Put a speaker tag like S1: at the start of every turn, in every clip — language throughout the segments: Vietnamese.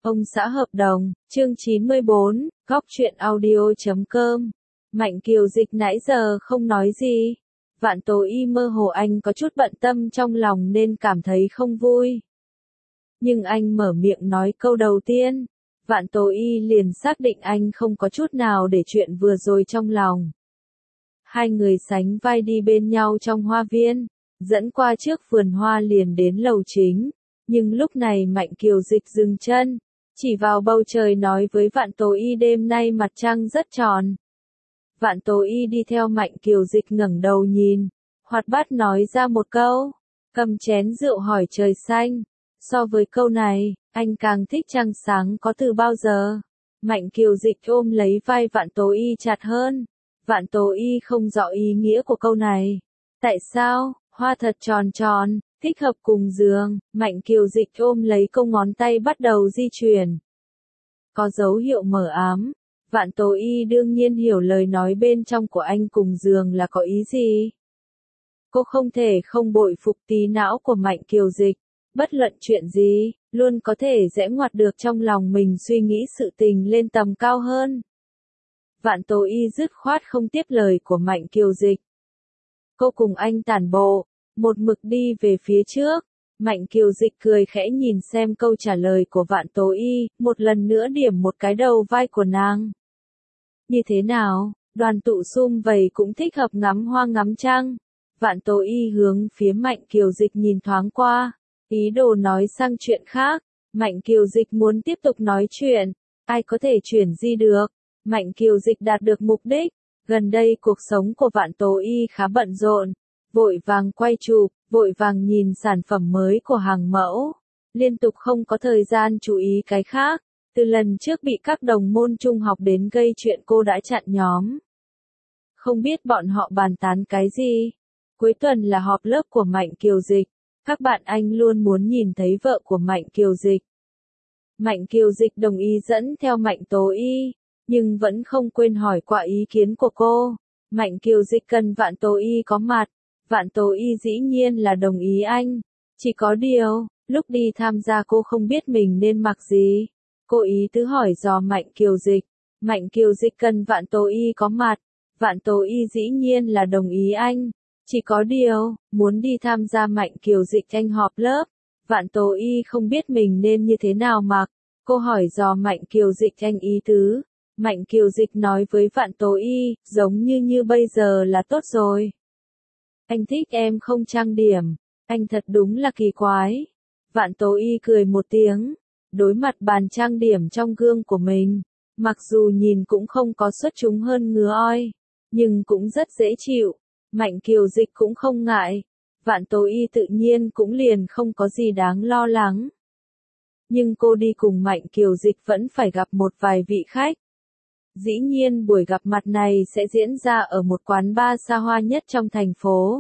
S1: Ông xã hợp đồng, chương 94, góc truyện audio.com. Mạnh Kiều Dịch nãy giờ không nói gì. Vạn Tố Y mơ hồ anh có chút bận tâm trong lòng nên cảm thấy không vui. Nhưng anh mở miệng nói câu đầu tiên. Vạn Tố Y liền xác định anh không có chút nào để chuyện vừa rồi trong lòng. Hai người sánh vai đi bên nhau trong hoa viên, dẫn qua trước vườn hoa liền đến lầu chính. Nhưng lúc này Mạnh Kiều Dịch dừng chân, chỉ vào bầu trời nói với Vạn Tố Y đêm nay mặt trăng rất tròn. Vạn Tố Y đi theo Mạnh Kiều Dịch ngẩng đầu nhìn, hoạt bát nói ra một câu, cầm chén rượu hỏi trời xanh. So với câu này, anh càng thích trăng sáng có từ bao giờ. Mạnh Kiều Dịch ôm lấy vai Vạn Tố Y chặt hơn. Vạn Tố Y không rõ ý nghĩa của câu này. Tại sao, hoa thật tròn tròn, thích hợp cùng giường. Mạnh Kiều Dịch ôm lấy câu ngón tay bắt đầu di chuyển. Có dấu hiệu mờ ám. Vạn Tố Y đương nhiên hiểu lời nói bên trong của anh cùng giường là có ý gì. Cô không thể không bội phục tí não của Mạnh Kiều Dịch. Bất luận chuyện gì, luôn có thể giãy ngoặt được trong lòng mình suy nghĩ sự tình lên tầm cao hơn. Vạn Tố Y dứt khoát không tiếp lời của Mạnh Kiều Dịch. Cô cùng anh tản bộ, một mực đi về phía trước. Mạnh Kiều Dịch cười khẽ nhìn xem câu trả lời của Vạn Tố Y, một lần nữa điểm một cái đầu vai của nàng. Như thế nào, đoàn tụ sum vầy cũng thích hợp ngắm hoa ngắm trăng. Vạn Tố Y hướng phía Mạnh Kiều Dịch nhìn thoáng qua, ý đồ nói sang chuyện khác. Mạnh Kiều Dịch muốn tiếp tục nói chuyện, ai có thể chuyển di được. Mạnh Kiều Dịch đạt được mục đích. Gần đây cuộc sống của Vạn Tố Y khá bận rộn, vội vàng quay chụp, vội vàng nhìn sản phẩm mới của hàng mẫu, liên tục không có thời gian chú ý cái khác. Từ lần trước bị các đồng môn trung học đến gây chuyện cô đã chặn nhóm. Không biết bọn họ bàn tán cái gì. Cuối tuần là họp lớp của Mạnh Kiều Dịch, các bạn anh luôn muốn nhìn thấy vợ của Mạnh Kiều Dịch. Mạnh Kiều Dịch đồng ý dẫn theo Mạnh Tố Y, nhưng vẫn không quên hỏi qua ý kiến của cô. Mạnh Kiều Dịch cần Vạn Tố Y có mặt. Vạn Tố Y dĩ nhiên là đồng ý anh. Chỉ có điều, lúc đi tham gia cô không biết mình nên mặc gì. Cô ý tứ hỏi dò Mạnh Kiều Dịch. Mạnh Kiều Dịch cần Vạn Tố Y có mặt. Vạn Tố Y dĩ nhiên là đồng ý anh. Chỉ có điều, muốn đi tham gia Mạnh Kiều Dịch anh họp lớp. Vạn Tố Y không biết mình nên như thế nào mặc. Cô hỏi dò Mạnh Kiều Dịch anh ý tứ. Mạnh Kiều Dịch nói với Vạn Tố Y, giống như bây giờ là tốt rồi. Anh thích em không trang điểm, anh thật đúng là kỳ quái. Vạn Tố Y cười một tiếng, đối mặt bàn trang điểm trong gương của mình, mặc dù nhìn cũng không có xuất chúng hơn ngứa oi, nhưng cũng rất dễ chịu. Mạnh Kiều Dịch cũng không ngại, Vạn Tố Y tự nhiên cũng liền không có gì đáng lo lắng. Nhưng cô đi cùng Mạnh Kiều Dịch vẫn phải gặp một vài vị khách. Dĩ nhiên buổi gặp mặt này sẽ diễn ra ở một quán bar xa hoa nhất trong thành phố.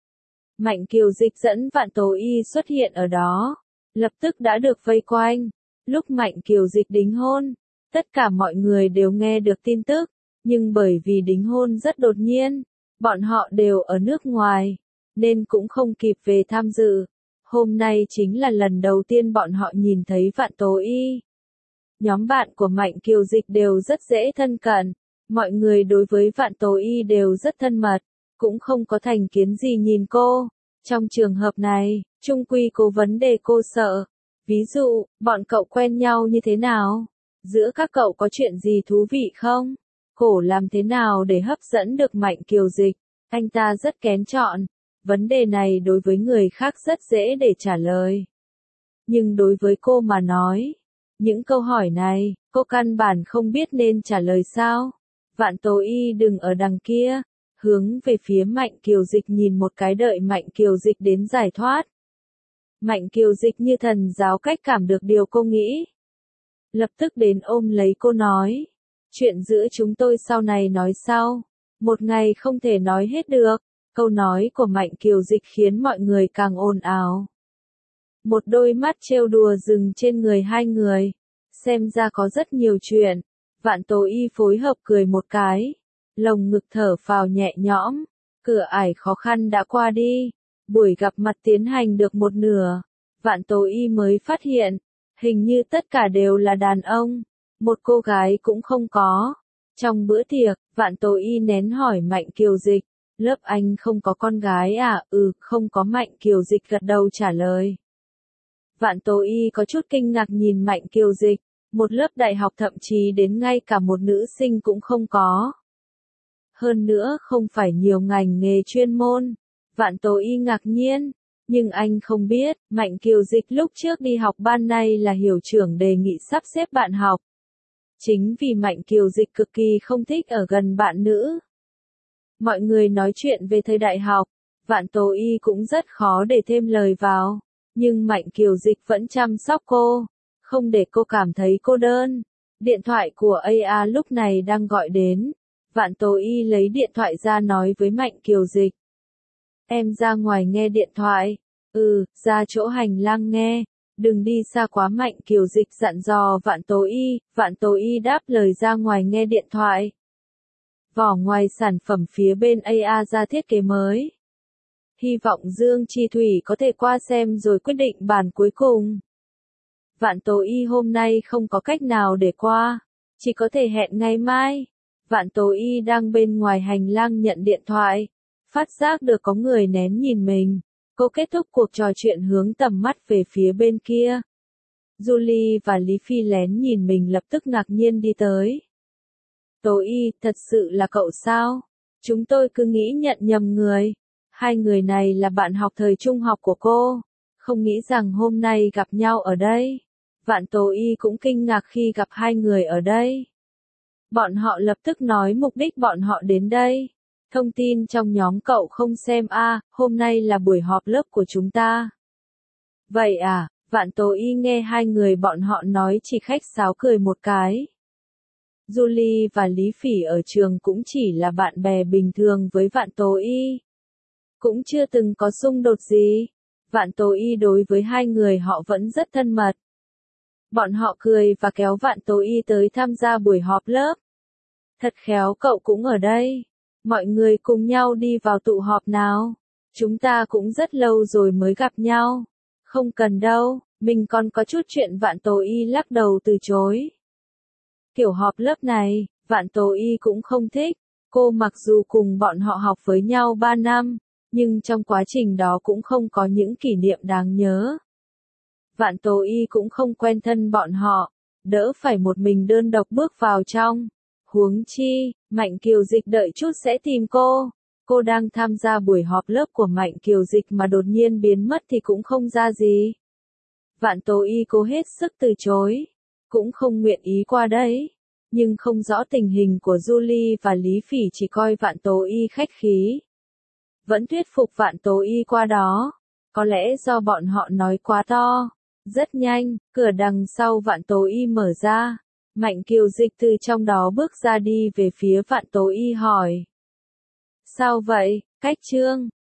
S1: Mạnh Kiều Dịch dẫn Vạn Tố Y xuất hiện ở đó, lập tức đã được vây quanh. Lúc Mạnh Kiều Dịch đính hôn, tất cả mọi người đều nghe được tin tức, nhưng bởi vì đính hôn rất đột nhiên, bọn họ đều ở nước ngoài, nên cũng không kịp về tham dự. Hôm nay chính là lần đầu tiên bọn họ nhìn thấy Vạn Tố Y. Nhóm bạn của Mạnh Kiều Dịch đều rất dễ thân cận, mọi người đối với Vạn Tố Y đều rất thân mật, cũng không có thành kiến gì nhìn cô. Trong trường hợp này, chung quy có vấn đề cô sợ. Ví dụ, bọn cậu quen nhau như thế nào? Giữa các cậu có chuyện gì thú vị không? Cổ làm thế nào để hấp dẫn được Mạnh Kiều Dịch? Anh ta rất kén chọn. Vấn đề này đối với người khác rất dễ để trả lời. Nhưng đối với cô mà nói, những câu hỏi này, cô căn bản không biết nên trả lời sao. Vạn Tố Y đừng ở đằng kia, hướng về phía Mạnh Kiều Dịch nhìn một cái đợi Mạnh Kiều Dịch đến giải thoát. Mạnh Kiều Dịch như thần giáo cách cảm được điều cô nghĩ. Lập tức đến ôm lấy cô nói, chuyện giữa chúng tôi sau này nói sau, một ngày không thể nói hết được. Câu nói của Mạnh Kiều Dịch khiến mọi người càng ồn ào. Một đôi mắt trêu đùa dừng trên người hai người, xem ra có rất nhiều chuyện. Vạn Tố Y phối hợp cười một cái, lồng ngực thở phào nhẹ nhõm, cửa ải khó khăn đã qua đi, buổi gặp mặt tiến hành được một nửa, Vạn Tố Y mới phát hiện, Hình như tất cả đều là đàn ông, một cô gái cũng không có. Trong bữa tiệc, Vạn Tố Y nén hỏi Mạnh Kiều Dịch, lớp anh không có con gái à? Ừ, không có. Mạnh Kiều Dịch gật đầu trả lời. Vạn Tố Y có chút kinh ngạc nhìn Mạnh Kiều Dịch, một lớp đại học thậm chí đến ngay cả một nữ sinh cũng không có. Hơn nữa không phải nhiều ngành nghề chuyên môn. Vạn Tố Y ngạc nhiên, nhưng anh không biết, Mạnh Kiều Dịch lúc trước đi học ban nay là hiệu trưởng đề nghị sắp xếp bạn học. Chính vì Mạnh Kiều Dịch cực kỳ không thích ở gần bạn nữ. Mọi người nói chuyện về thời đại học, Vạn Tố Y cũng rất khó để thêm lời vào, nhưng Mạnh Kiều Dịch vẫn chăm sóc cô, không để cô cảm thấy cô đơn. Điện thoại của AA lúc này đang gọi đến, Vạn Tố Y lấy điện thoại ra nói với Mạnh Kiều Dịch. Em ra ngoài nghe điện thoại. Ừ, ra chỗ hành lang nghe. Đừng đi xa quá. Mạnh Kiều Dịch dặn dò Vạn Tố Y. Vạn Tố Y đáp lời ra ngoài nghe điện thoại. Vỏ ngoài sản phẩm phía bên AA ra thiết kế mới. Hy vọng Dương Chi Thủy có thể qua xem rồi quyết định bản cuối cùng. Vạn Tố Y hôm nay không có cách nào để qua, chỉ có thể hẹn ngày mai. Vạn Tố Y đang bên ngoài hành lang nhận điện thoại, phát giác được có người nén nhìn mình. Cô kết thúc cuộc trò chuyện hướng tầm mắt về phía bên kia. Julie và Lý Phi lén nhìn mình lập tức ngạc nhiên đi tới. Tố Y, thật sự là cậu sao? Chúng tôi cứ nghĩ nhận nhầm người. Hai người này là bạn học thời trung học của cô. Không nghĩ rằng hôm nay gặp nhau ở đây. Vạn Tố Y cũng kinh ngạc khi gặp hai người ở đây. Bọn họ lập tức nói mục đích bọn họ đến đây. Thông tin trong nhóm cậu không xem à, hôm nay là buổi họp lớp của chúng ta. Vậy à, Vạn Tố Y nghe hai người bọn họ nói chỉ khách sáo cười một cái. Julie và Lý Phỉ ở trường cũng chỉ là bạn bè bình thường với Vạn Tố Y. Cũng chưa từng có xung đột gì. Vạn Tố Y đối với hai người họ vẫn rất thân mật. Bọn họ cười và kéo Vạn Tố Y tới tham gia buổi họp lớp. Thật khéo cậu cũng ở đây. Mọi người cùng nhau đi vào tụ họp nào. Chúng ta cũng rất lâu rồi mới gặp nhau. Không cần đâu, mình còn có chút chuyện. Vạn Tố Y lắc đầu từ chối. Kiểu họp lớp này, Vạn Tố Y cũng không thích. Cô mặc dù cùng bọn họ học với nhau 3 năm, nhưng trong quá trình đó cũng không có những kỷ niệm đáng nhớ. Vạn Tố Y cũng không quen thân bọn họ, đỡ phải một mình đơn độc bước vào trong. Huống chi, Mạnh Kiều Dịch đợi chút sẽ tìm cô. Cô đang tham gia buổi họp lớp của Mạnh Kiều Dịch mà đột nhiên biến mất thì cũng không ra gì. Vạn Tố Y cố hết sức từ chối, cũng không nguyện ý qua đấy. Nhưng không rõ tình hình của Julie và Lý Phỉ chỉ coi Vạn Tố Y khách khí. Vẫn thuyết phục Vạn Tố Y qua đó. Có lẽ do bọn họ nói quá to. Rất nhanh, cửa đằng sau Vạn Tố Y mở ra. Mạnh Kiều Dịch từ trong đó bước ra đi về phía Vạn Tố Y hỏi. Sao vậy, Cách Trương?